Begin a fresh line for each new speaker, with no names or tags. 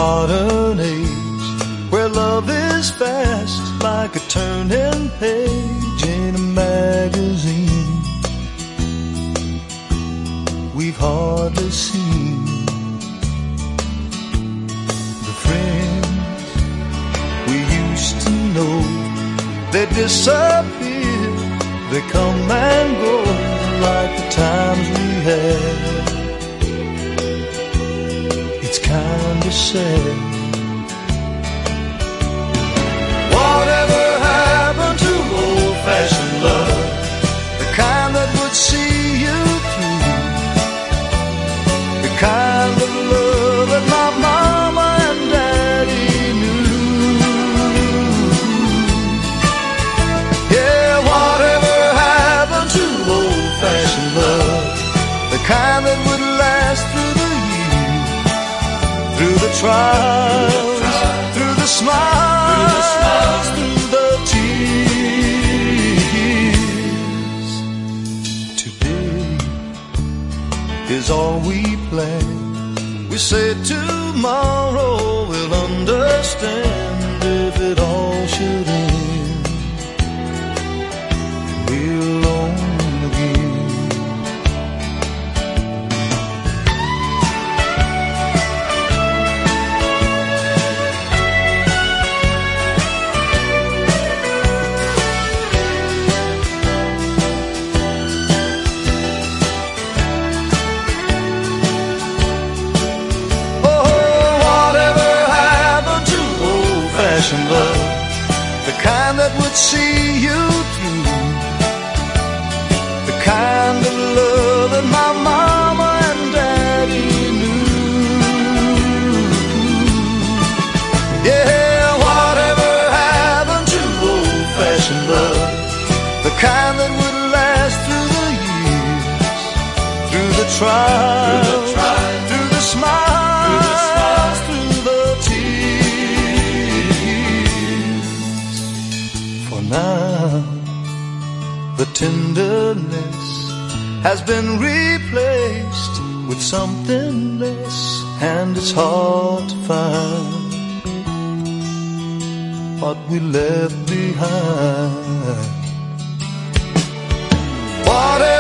modern age, where love is fast like a turning page in a magazine, we've hardly seen the friends we used to know. They disappear, they come and go like the times we had. It's kinda sad. Whatever happened to old-fashioned love, the kind that would see you through, the kind of love that my mama and daddy knew. Yeah, whatever happened to old-fashioned love, the kind that would last through the years, through the trials, through the smiles, through the tears. Today is all we plan. We say tomorrow we'll understand if it all should end. We're alone again. Love, the kind that would see you through, the kind of love that my mama and daddy knew. Yeah, whatever happened to old-fashioned love, the kind that would last through the years, through the trials, through the smiles, through the tears. Now the tenderness has been replaced with something less, and it's hard to find what we left behind. Whatever